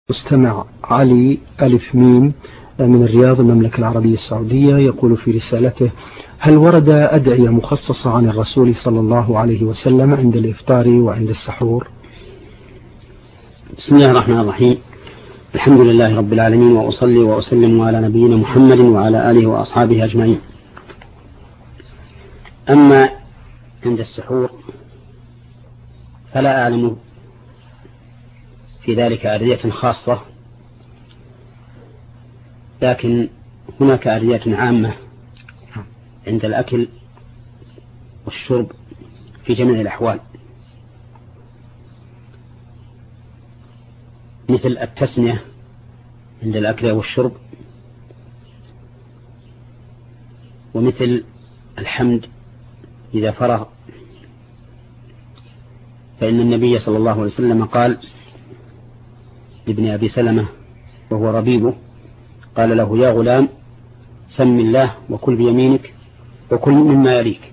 مستمع علي ألف ميم من الرياض المملكة العربية السعودية يقول في رسالته: هل ورد أدعية مخصصة عن الرسول صلى الله عليه وسلم عند الإفطار وعند السحور؟ بسم الله الرحمن الرحيم. الحمد لله رب العالمين، وأصلي وأسلم على نبينا محمد وعلى آله وأصحابه أجمعين. أما عند السحور فلا أعلم في ذلك أدعية خاصة، لكن هناك أدعية عامة عند الأكل والشرب في جميع الأحوال، مثل التسمية عند الأكل والشرب، ومثل الحمد إذا فرغ، فإن النبي صلى الله عليه وسلم قال لابن أبي سلمة وهو ربيبه، قال له: يا غلام سم الله وكل بيمينك وكل مما يليك.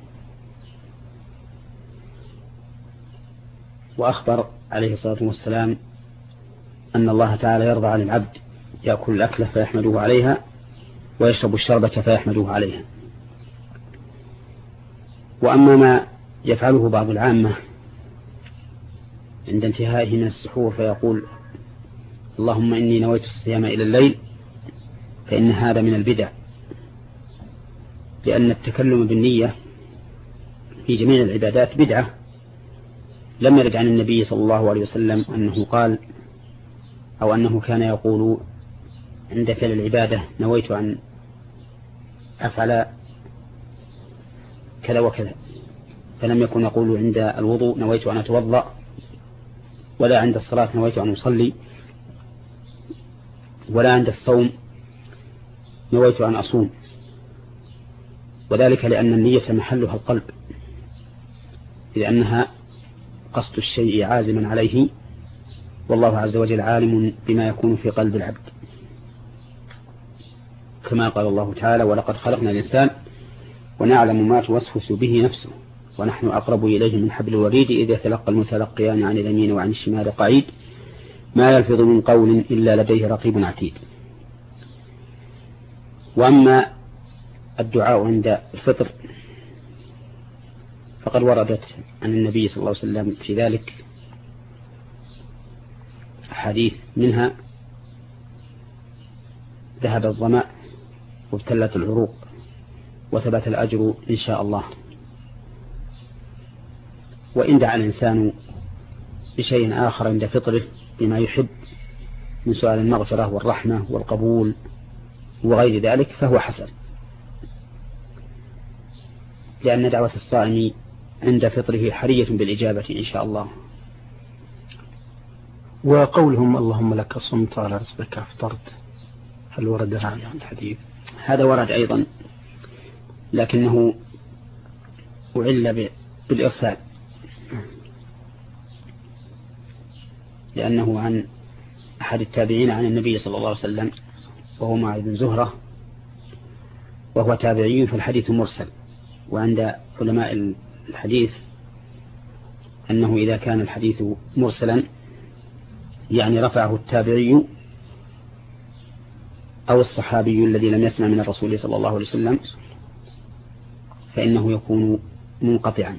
وأخبر عليه الصلاة والسلام أن الله تعالى يرضى عن العبد يأكل الأكلة فيحمده عليها ويشرب الشربة فيحمده عليها. وأما ما يفعله بعض العامة عند انتهائه من السحور فيقول: اللهم إني نويت الصيام إلى الليل، فإن هذا من البدع، لأن التكلم بالنية في جميع العبادات بدعة. لم يرد عن النبي صلى الله عليه وسلم أنه قال أو أنه كان يقول عند فعل العبادة: نويت أن أفعل كذا وكذا، فلم يكن يقول عند الوضوء: نويت أن أتوضأ، ولا عند الصلاة: نويت أن أصلي، ولا عند الصوم: نويت أن أصوم. وذلك لأن النية محلها القلب، لأنها قصد الشيء عازما عليه، والله عز وجل عالم بما يكون في قلب العبد، كما قال الله تعالى: ولقد خلقنا الإنسان ونعلم ما توسوس به نفسه ونحن أقرب إليه من حبل الوريد إذ يتلقى المتلقيان عن اليمين وعن الشمال قعيد ما يلفظ من قول إلا لديه رقيب عتيد. وأما الدعاء عند الفطر فقد وردت عن النبي صلى الله عليه وسلم في ذلك حديث، منها: ذهب الظمأ وابتلت العروق وثبت الأجر إن شاء الله. وإن دعا الإنسان بشيء آخر عند فطره بما يحب من سؤال المغفرة والرحمة والقبول وغير ذلك فهو حسن، لأن دعوة الصائم عند فطره حرية بالإجابة إن شاء الله. وقولهم: اللهم لك صمت على رزقك أفطرت، هل ورد هذا الحديث؟ هذا ورد أيضا، لكنه أعل بالإرسال، لأنه عن أحد التابعين عن النبي صلى الله عليه وسلم وهو معاذ بن زهرة، وهو تابعي فالحديث مرسل. وعند علماء الحديث أنه إذا كان الحديث مرسلا يعني رفعه التابعي أو الصحابي الذي لم يسمع من الرسول صلى الله عليه وسلم فإنه يكون منقطعا،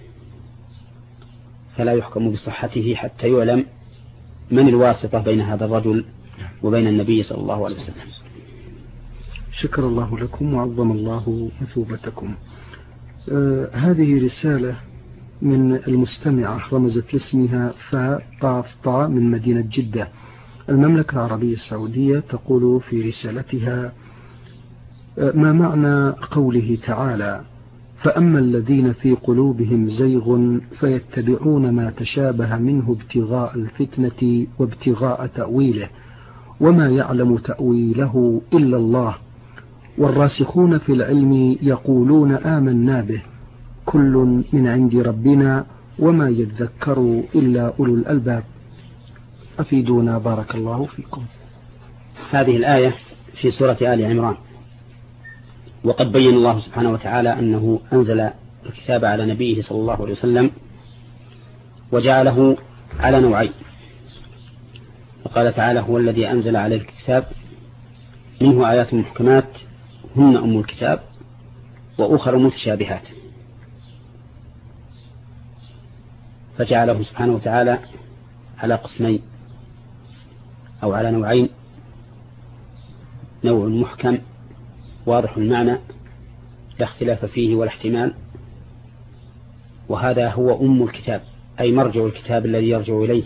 فلا يحكم بصحته حتى يعلم من الواسطة بين هذا الرجل وبين النبي صلى الله عليه وسلم. شكر الله لكم وعظم الله مثوبتكم. هذه رسالة من المستمعة رمزت لاسمها فطافطا من مدينة جدة المملكة العربية السعودية، تقول في رسالتها: ما معنى قوله تعالى: فأما الذين في قلوبهم زيغ فيتبعون ما تشابه منه ابتغاء الفتنة وابتغاء تأويله وما يعلم تأويله إلا الله والراسخون في العلم يقولون آمنا به كل من عند ربنا وما يذكر إلا أولو الألباب، أفيدونا بارك الله فيكم. هذه الآية في سورة آل عمران، وقد بين الله سبحانه وتعالى أنه أنزل الكتاب على نبيه صلى الله عليه وسلم وجعله على نوعين: وقال تعالى هو الذي أنزل عليه الكتاب منه آيات محكمات هن أم الكتاب وأخر متشابهات، فجعله سبحانه وتعالى على قسمين أو على نوعين: نوع محكم واضح المعنى لا اختلاف فيه ولا احتمال، وهذا هو أم الكتاب أي مرجع الكتاب الذي يرجع إليه،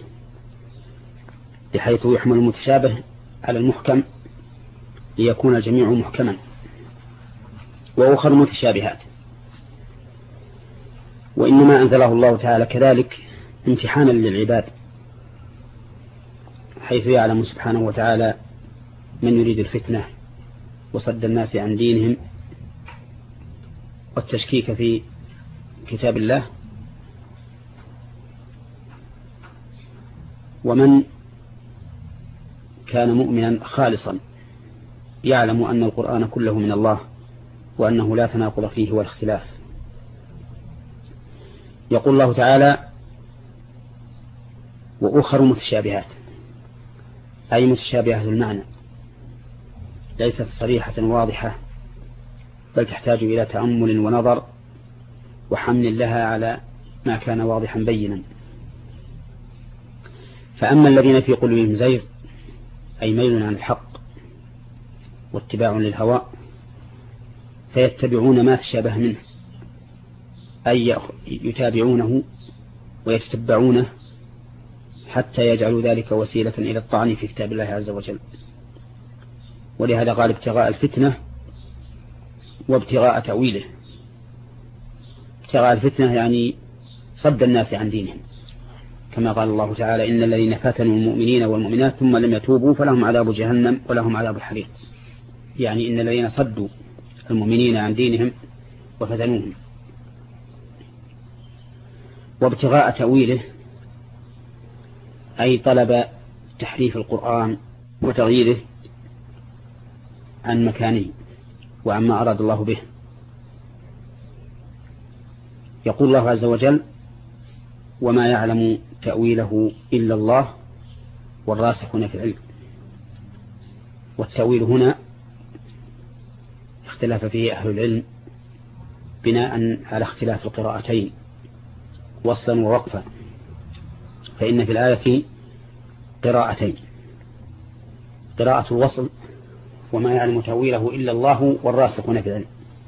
بحيث يحمل المتشابه على المحكم ليكون الجميع محكما. وأخر متشابهات، وإنما أنزله الله تعالى كذلك امتحانا للعباد، حيث يعلم سبحانه وتعالى من يريد الفتنة وصد الناس عن دينهم والتشكيك في كتاب الله، ومن كان مؤمنا خالصا يعلم أن القرآن كله من الله وأنه لا تناقض فيه ولا اختلاف. يقول الله تعالى وأخر متشابهات أي متشابهة المعنى، ليست صريحة واضحة، بل تحتاج إلى تأمل ونظر وحمل لها على ما كان واضحا بينا. فأما الذين في قلوبهم زيغ أي ميل عن الحق واتباع للهوى فيتبعون ما تشابه منه، أي يتابعونه ويتتبعونه حتى يجعلوا ذلك وسيلة إلى الطعن في كتاب الله عز وجل. ولهذا قال ابتغاء الفتنة وابتغاء تأويله. ابتغاء الفتنة يعني صد الناس عن دينهم، كما قال الله تعالى إن الذين فتنوا المؤمنين والمؤمنات ثم لم يتوبوا فلهم عذاب جهنم ولهم عذاب الحريق، يعني إن الذين صدوا المؤمنين عن دينهم وفتنوهم. وابتغاء تأويله أي طلب تحريف القرآن وتغييره عن مكانه وعما أراد الله به. يقول الله عز وجل وما يعلم تأويله إلا الله والراسخون في العلم. والتأويل هنا اختلاف فيه أهل العلم بناء على اختلاف القراءتين وصلا ووقفا، فإن في الآية قراءتين: قراءة الوصل وما يعلم تأويله إلا الله والراسخون في العلم،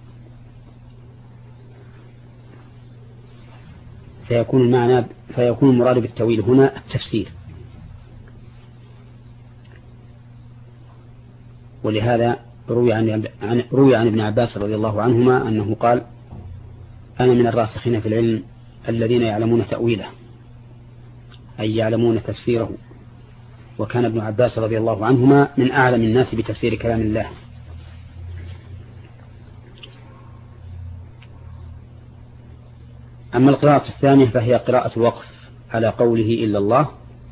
فيكون المراد بالتأويل هنا التفسير. ولهذا روي عن ابن عباس رضي الله عنهما أنه قال أنا من الراسخين في العلم الذين يعلمون تأويله أي يعلمون تفسيره. وكان ابن عباس رضي الله عنهما من أعلم الناس بتفسير كلام الله. أما القراءة الثانية فهي قراءة الوقف على قوله إلا الله،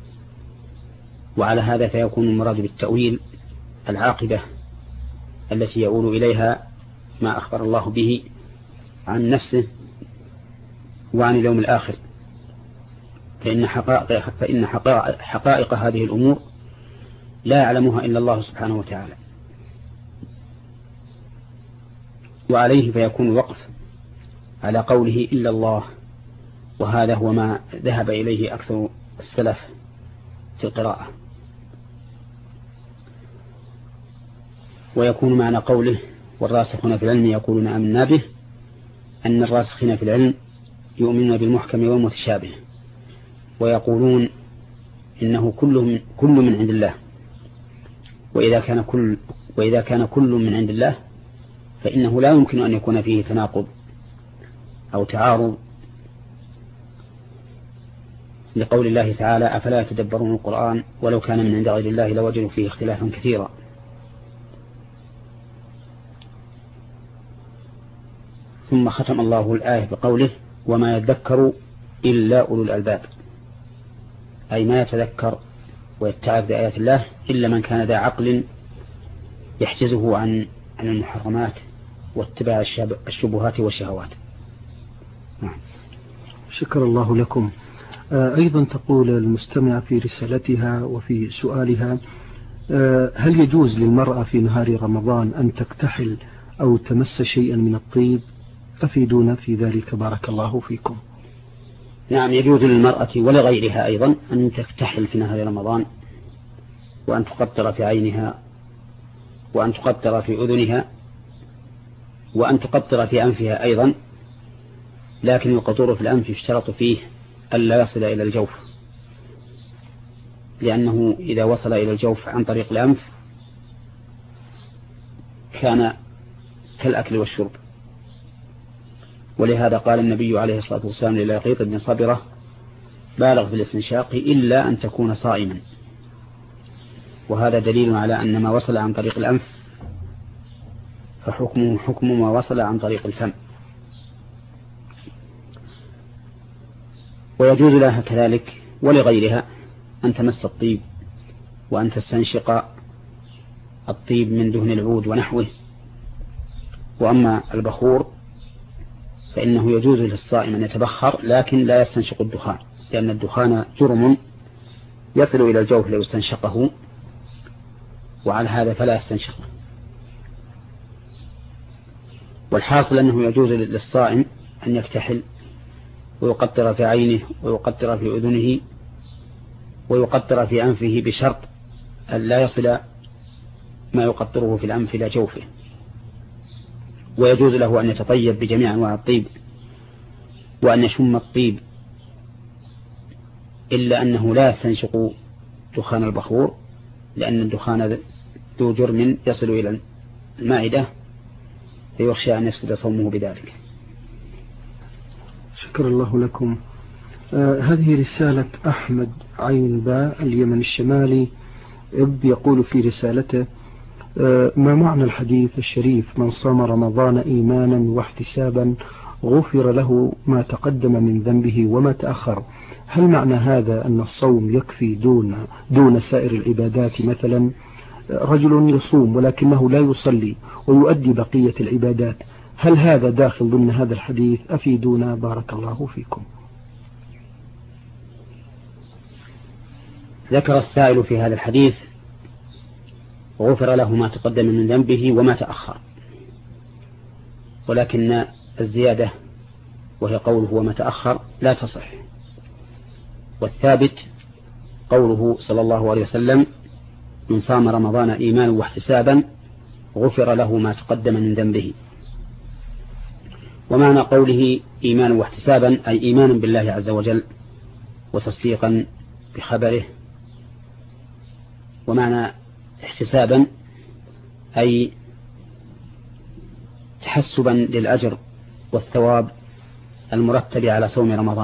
وعلى هذا فيكون المراد بالتأويل العاقبة التي يؤول إليها ما أخبر الله به عن نفسه وعن اليوم الآخر، فإن حقائق هذه الأمور لا يعلمها إلا الله سبحانه وتعالى. وعليه فيكون الوقف على قوله إلا الله، وهذا هو ما ذهب إليه أكثر السلف في القراءة. ويكون معنى قوله والراسخون في العلم يقولون آمنا به أن الراسخين في العلم يؤمنون بالمحكم والمتشابه، ويقولون إنه كل من عند الله، وإذا كان كل من عند الله فإنه لا يمكن أن يكون فيه تناقض أو تعارض، لقول الله تعالى أفلا يتدبرون القرآن ولو كان من عند غير الله لوجدوا فيه اختلافا كثيرا. ثم ختم الله الآية بقوله وما يذكر إلا أولو الألباب، أي ما يتذكر ويتعظ بآيات الله إلا من كان ذا عقل يحجزه عن المحرمات واتباع الشبهات والشهوات. شكر الله لكم. أيضا تقول المستمع في رسالتها وفي سؤالها: هل يجوز للمرأة في نهار رمضان أن تكتحل أو تمس شيئا من الطيب؟ أفيدونا في ذلك بارك الله فيكم. نعم، يجوز للمرأة ولغيرها أيضا أن تكتحل في نهار رمضان، وأن تقطر في عينها، وأن تقطر في أذنها، وأن تقطر في أنفها أيضا، لكن القطور في الأنف يشترط فيه ألا يصل إلى الجوف، لأنه إذا وصل إلى الجوف عن طريق الأنف كان كالأكل والشرب. ولهذا قال النبي عليه الصلاة والسلام للقيط بن صبرة: بالغ في الاستنشاق إلا أن تكون صائما. وهذا دليل على أن ما وصل عن طريق الأنف فحكمه حكم ما وصل عن طريق الفم. ويجوز لها كذلك ولغيرها أن تمس الطيب وأن تستنشق الطيب من دهن العود ونحوه. وأما البخور فإنه يجوز للصائم أن يتبخر، لكن لا يستنشق الدخان، لأن الدخان جرم يصل إلى الجوف لو استنشقه، وعلى هذا فلا يستنشقه. والحاصل أنه يجوز للصائم أن يكتحل ويقطر في عينه ويقطر في أذنه ويقطر في أنفه، بشرط أن لا يصل ما يقطره في الأنف إلى جوفه. ويجوز له أن يتطيب بجميع أنواع الطيب وأن يشم الطيب، إلا أنه لا يستنشق دخان البخور، لأن الدخان ذو جرم يصل إلى المعدة فيخشى أن يفسد صومه بذلك. شكر الله لكم. هذه رسالة أحمد عين باء اليمن الشمالي، يقول في رسالته: ما معنى الحديث الشريف: من صام رمضان إيمانا واحتسابا غفر له ما تقدم من ذنبه وما تأخر؟ هل معنى هذا أن الصوم يكفي دون سائر العبادات؟ مثلا رجل يصوم ولكنه لا يصلي ويؤدي بقية العبادات، هل هذا داخل ضمن هذا الحديث؟ أفيدونا بارك الله فيكم. ذكر السائل في هذا الحديث: غفر له ما تقدم من ذنبه وما تأخر، ولكن الزيادة وهي قوله وما تأخر لا تصح، والثابت قوله صلى الله عليه وسلم: من صام رمضان إيمانا واحتسابا غفر له ما تقدم من ذنبه. ومعنى قوله إيمانا واحتسابا أي إيمانا بالله عز وجل وتصديقا بخبره، ومعنى احتسابا أي تحسبا للأجر والثواب المرتب على صوم رمضان.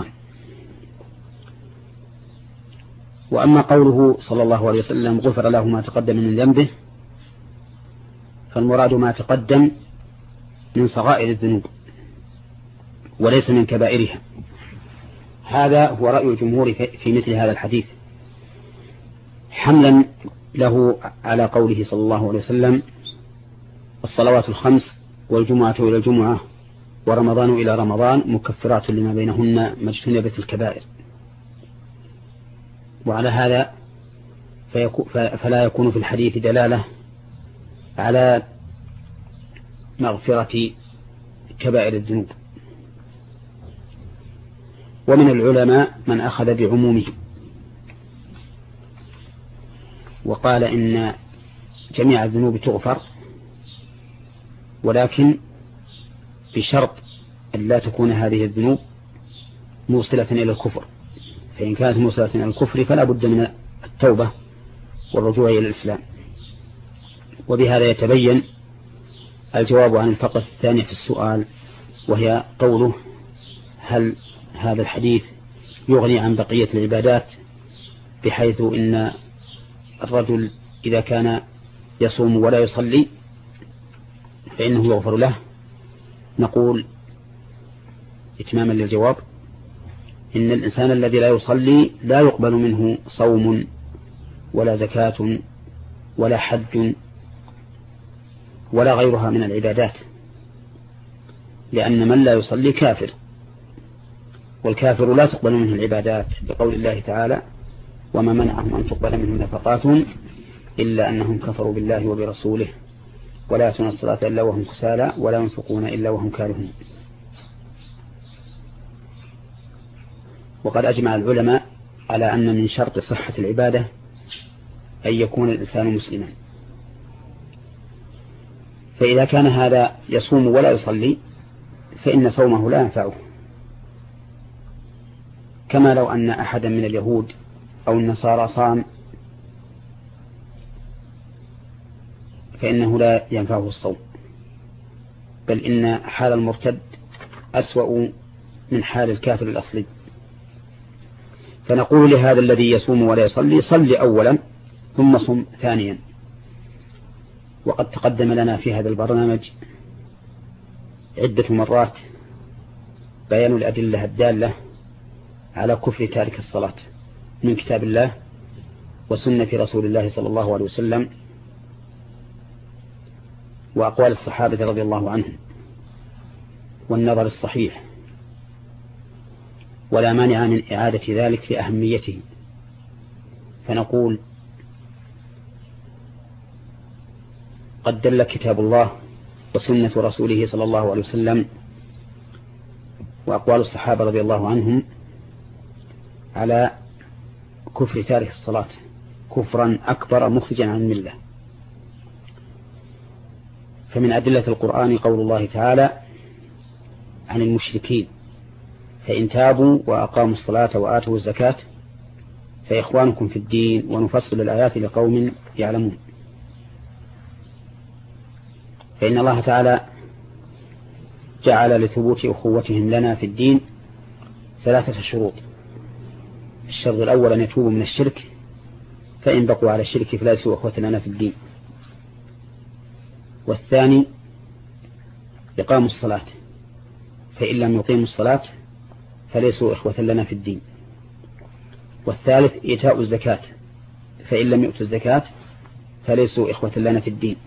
وأما قوله صلى الله عليه وسلم: غفر له ما تقدم من ذنبه، فالمراد ما تقدم من صغائر الذنوب وليس من كبائرها. هذا هو رأي الجمهور في مثل هذا الحديث، حملا له على قوله صلى الله عليه وسلم: الصلوات الخمس والجمعة إلى الجمعة ورمضان إلى رمضان مكفرات لما بينهن ما اجتنبت الكبائر. وعلى هذا فلا يكون في الحديث دلالة على مغفرة كبائر الذنوب. ومن العلماء من أخذ بعمومه وقال إن جميع الذنوب تغفر، ولكن بشرط أن لا تكون هذه الذنوب موصلة إلى الكفر، فإن كانت موصلة إلى الكفر فلا بد من التوبة والرجوع إلى الإسلام. وبهذا يتبين الجواب عن الفقرة الثانية في السؤال، وهي قوله: هل هذا الحديث يغني عن بقية العبادات، بحيث إن الرجل إذا كان يصوم ولا يصلي فإنه يغفر له؟ نقول إتماما للجواب: إن الإنسان الذي لا يصلي لا يقبل منه صوم ولا زكاة ولا حج ولا غيرها من العبادات، لأن من لا يصلي كافر. والكافر لا تقبل منه العبادات بقول الله تعالى وما منعهم أن تقبل منهم نفقاتهم إلا أنهم كفروا بالله وبرسوله ولا يأتون الصلاة إلا وهم كسالى ولا ينفقون إلا وهم كارهون. وقد أجمع العلماء على أن من شرط صحة العبادة أن يكون الإنسان مسلما، فإذا كان هذا يصوم ولا يصلي فإن صومه لا ينفعه، كما لو أن أحدا من اليهود أو النصارى صام فإنه لا ينفعه الصوم، بل إن حال المرتد أسوأ من حال الكافر الأصلي. فنقول لهذا الذي يصوم ولا يصلي صل أولا ثم صم ثانيا. وقد تقدم لنا في هذا البرنامج عدة مرات بيان الأدلة الدالة على كفر تارك الصلاة من كتاب الله وسنة رسول الله صلى الله عليه وسلم وأقوال الصحابة رضي الله عنهم والنظر الصحيح، ولا مانع من إعادة ذلك في أهميته. فنقول قد دل كتاب الله وسنة رسوله صلى الله عليه وسلم وأقوال الصحابة رضي الله عنهم على كفر تارك الصلاة كفرا أكبر مخرجا عن الملة. فمن أدلة القرآن قول الله تعالى عن المشركين فإن تابوا وأقاموا الصلاة وآتوا الزكاة فإخوانكم في الدين ونفصل الآيات لقوم يعلمون. فإن الله تعالى جعل لثبوت أخوتهم لنا في الدين 3 شروط. الشرط الأول أن يتوبوا من الشرك، فإن بقوا على الشرك فليسوا أخوة لنا في الدين. والثاني إقام الصلاة، فإن لم يقيموا الصلاة فليسوا إخوة لنا في الدين. والثالث إيتاء الزكاة، فإن لم يؤتوا الزكاة فليسوا إخوة لنا في الدين.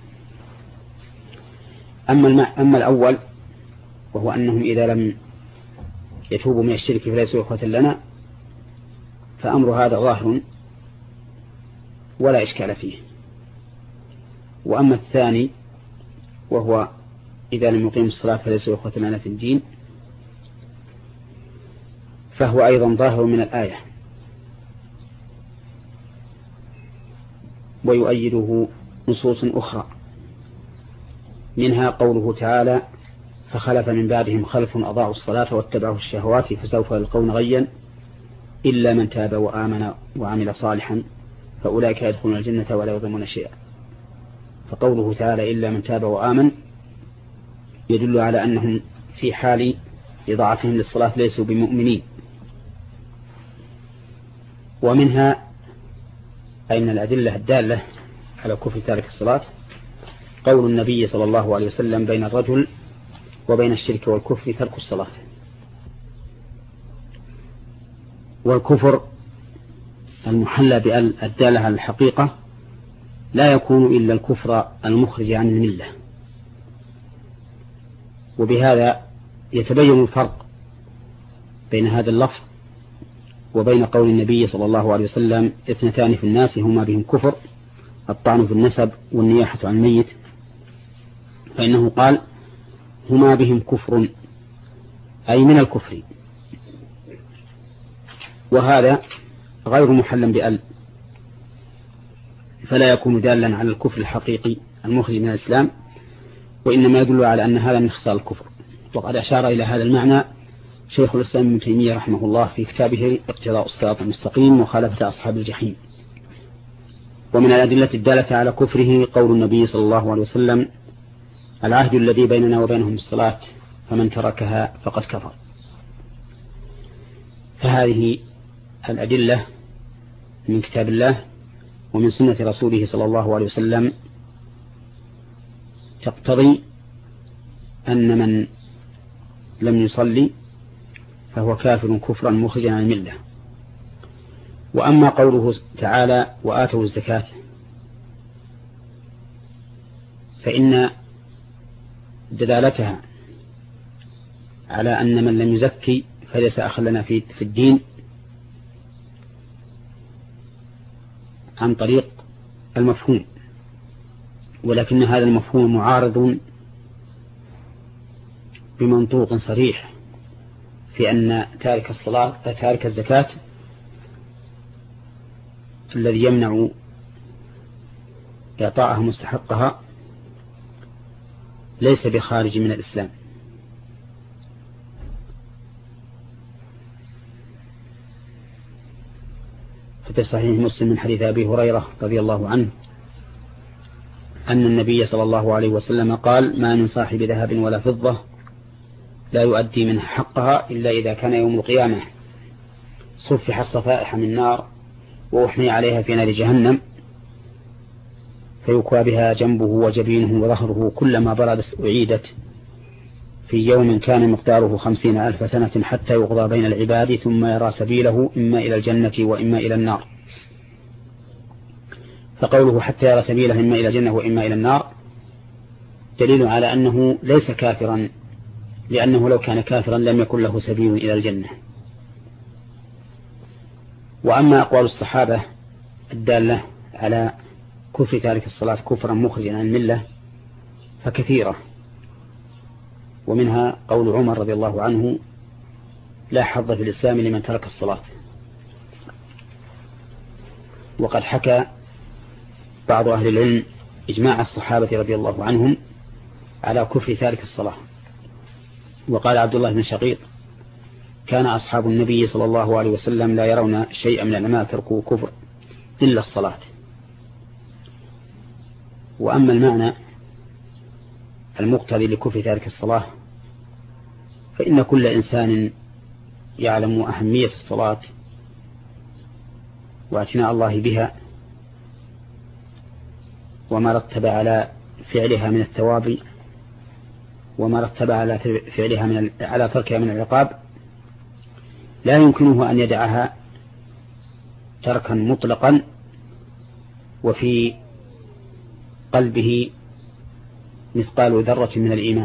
أما الأول وهو أنهم إذا لم يتوبوا من الشرك فليسوا إخوة لنا، فأمر هذا ظاهر ولا إشكال فيه. وأما الثاني وهو إذا لم يقيم الصلاة فليسوا إخوة لنا في الدين، فهو أيضا ظاهر من الآية، ويؤيده نصوص أخرى، منها قوله تعالى فخلف من بعدهم خلف أضاعوا الصلاة واتبعوا الشهوات فسوف يلقون غيا إلا من تاب وآمن وعمل صالحا فأولئك يدخلون الجنة ولا يظلمون شيئا. فقوله تعالى إلا من تاب وآمن يدل على أنهم في حال إضاعتهم للصلاة ليسوا بمؤمنين. ومنها أي من الأدلة الدالة على كفر تارك الصلاة قول النبي صلى الله عليه وسلم بين الرجل وبين الشرك والكفر ترك الصلاة. والكفر المحلى بأل الدالة على الحقيقة لا يكون إلا الكفر المخرج عن الملة. وبهذا يتبين الفرق بين هذا اللفظ وبين قول النبي صلى الله عليه وسلم 2 في الناس هما بهم كفر الطعن في النسب والنياحة عن الميت، فإنه قال هما بهم كفر أي من الكفر، وهذا غير محل بأل، فلا يكون دالا على الكفر الحقيقي المخرج من الإسلام، وإنما يدل على أن هذا من خصال الكفر. وقد أشار إلى هذا المعنى شيخ الإسلام ابن تيمية رحمه الله في كتابه اقتضاء الصراط المستقيم وخالفة أصحاب الجحيم. ومن الأدلة الدالة على كفره قول النبي صلى الله عليه وسلم العهد الذي بيننا وبينهم الصلاة فمن تركها فقد كفر. فهذه الأدلة من كتاب الله ومن سنة رسوله صلى الله عليه وسلم تقتضي أن من لم يصلي فهو كافر كفرا مخرجا عن الملة. وأما قوله تعالى وآتوا الزكاة فإن دلالتها على أن من لم يزكي فليس أخا لنا في الدين عن طريق المفهوم، ولكن هذا المفهوم معارض بمنطوق صريح في أن تارك الزكاة الذي يمنع إعطاءها مستحقها ليس بخارج من الإسلام. في صحيح مسلم من حديث أبي هريرة رضي الله عنه أن النبي صلى الله عليه وسلم قال: ما من صاحب ذهب ولا فضة لا يؤدي منها حقها إلا إذا كان يوم القيامة صفحت صفائح من نار وأحمي عليها في نار جهنم فيكوى بها جنبه وجبينه وظهره كلما بردت أعيدت في يوم كان مقداره 50,000 سنة حتى يقضى بين العباد ثم يرى سبيله إما إلى الجنة وإما إلى النار. فقوله حتى يرى سبيله إما إلى الجنة وإما إلى النار دليل على أنه ليس كافرا، لأنه لو كان كافرا لم يكن له سبيل إلى الجنة. وأما أقوال الصحابة الدالة على كفر تارك الصلاة كفرا مخرجا عن الملة فكثيرة، ومنها قول عمر رضي الله عنه: لا حظ في الإسلام لمن ترك الصلاة. وقد حكى بعض أهل العلم إجماع الصحابة رضي الله عنهم على كفر تارك الصلاة. وقال عبد الله بن شقيق: كان أصحاب النبي صلى الله عليه وسلم لا يرون شيئا من الأعمال تركوا كفر إلا الصلاة. وأما المعنى المقتضي لكفر تارك الصلاة فإن كل إنسان يعلم أهمية الصلاة واعتناء الله بها وما رتب على فعلها من الثواب وما رتب على فعلها على تركها من العقاب لا يمكنه أن يدعها تركا مطلقا وفي قلبه مثقال ذرة من الإيمان،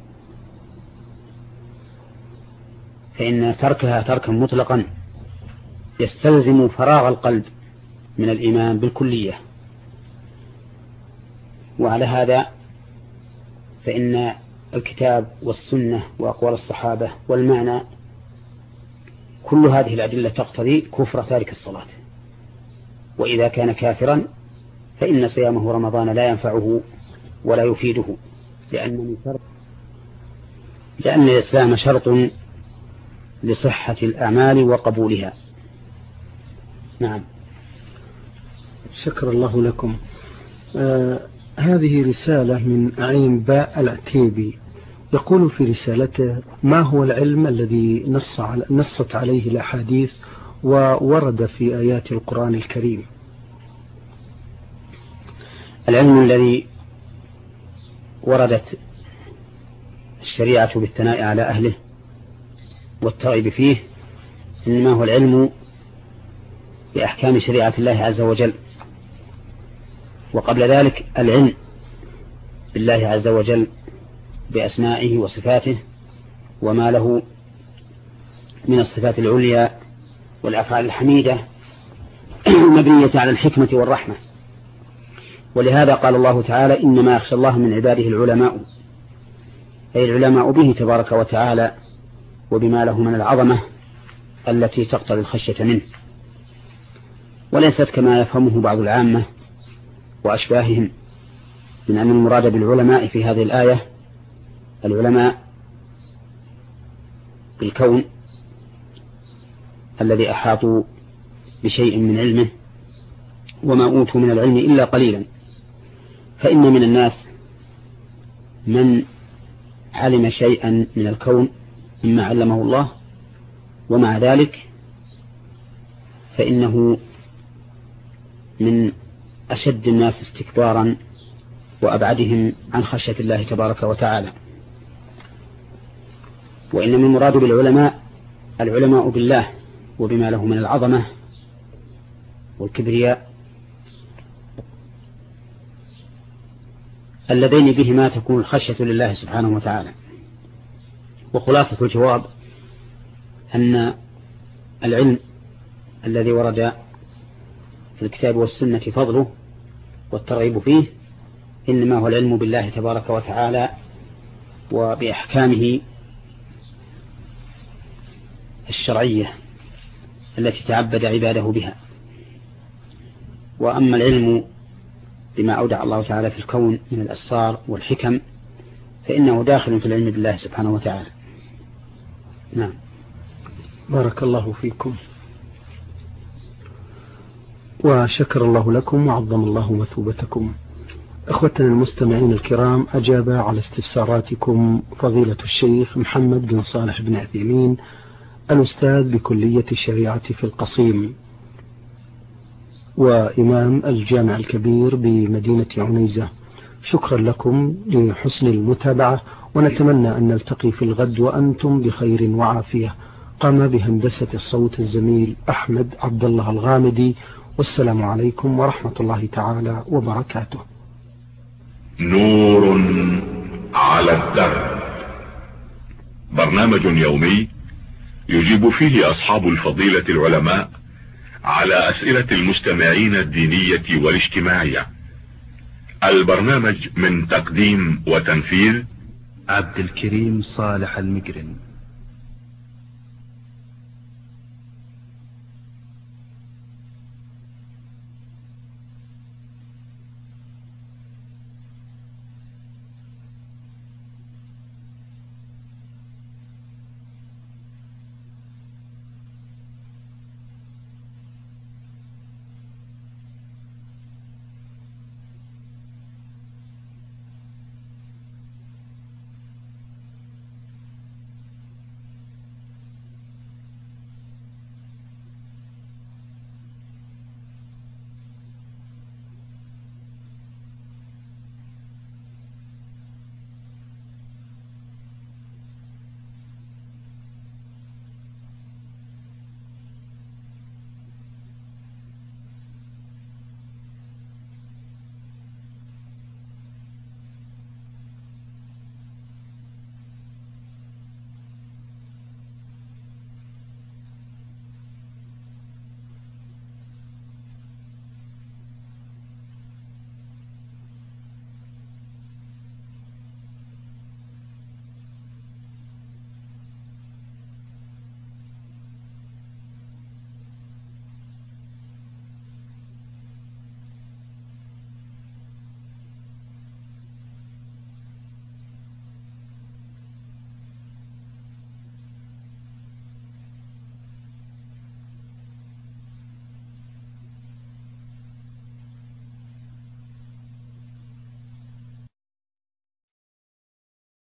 فإن تركها تركا مطلقا يستلزم فراغ القلب من الإيمان بالكلية. وعلى هذا فإن الكتاب والسنة وأقوال الصحابة والمعنى كل هذه الأدلة تقتضي كفر تارك الصلاة. وإذا كان كافرا فإن صيامه رمضان لا ينفعه ولا يفيده، لأن الإسلام شرط لصحة الأعمال وقبولها. نعم. شكر الله لكم. هذه رسالة من عين باء العتيبي، يقول في رسالته: ما هو العلم الذي نصت عليه الأحاديث وورد في آيات القرآن الكريم؟ العلم الذي وردت الشريعة بالثناء على أهله والترغيب فيه إنما هو العلم بأحكام شريعة الله عز وجل، وقبل ذلك العلم بالله عز وجل بأسمائه وصفاته وما له من الصفات العليا والأفعال الحميدة المبنية على الحكمة والرحمة. ولهذا قال الله تعالى: إنما يخشى الله من عباده العلماء، أي العلماء به تبارك وتعالى وبما له من العظمة التي تقتضي الخشية منه، وليست كما يفهمه بعض العامة وأشباههم من أن المراد بالعلماء في هذه الآية العلماء بالكون الذي أحاطوا بشيء من علمه وما أوتوا من العلم إلا قليلا. فإن من الناس من علم شيئا من الكون مما علمه الله، ومع ذلك فإنه من أشد الناس استكبارا وأبعدهم عن خشية الله تبارك وتعالى. وإن من مراد بالعلماء العلماء بالله وبما له من العظمة والكبرياء اللذين بهما تكون الخشية لله سبحانه وتعالى. وخلاصة الجواب أن العلم الذي ورد في الكتاب والسنة فضله والترغيب فيه إنما هو العلم بالله تبارك وتعالى وبأحكامه الشرعية التي تعبد عباده بها. وأما العلم بما أودع الله تعالى في الكون من الأسرار والحكم فإنه داخل في العلم بالله سبحانه وتعالى. نعم. بارك الله فيكم وشكر الله لكم وعظم الله مثوبتكم. أخوتنا المستمعين الكرام، أجاب على استفساراتكم فضيلة الشيخ محمد بن صالح بن عثيمين الأستاذ بكلية الشريعة في القصيم وإمام الجامع الكبير بمدينة عنيزة. شكرا لكم لحسن المتابعة، ونتمنى أن نلتقي في الغد وأنتم بخير وعافية. قام بهندسة الصوت الزميل أحمد عبد الله الغامدي، والسلام عليكم ورحمة الله تعالى وبركاته. نور على الدرب، برنامج يومي يجيب فيه أصحاب الفضيلة العلماء على أسئلة المستمعين الدينية والاجتماعية. البرنامج من تقديم وتنفيذ عبد الكريم صالح المقرن.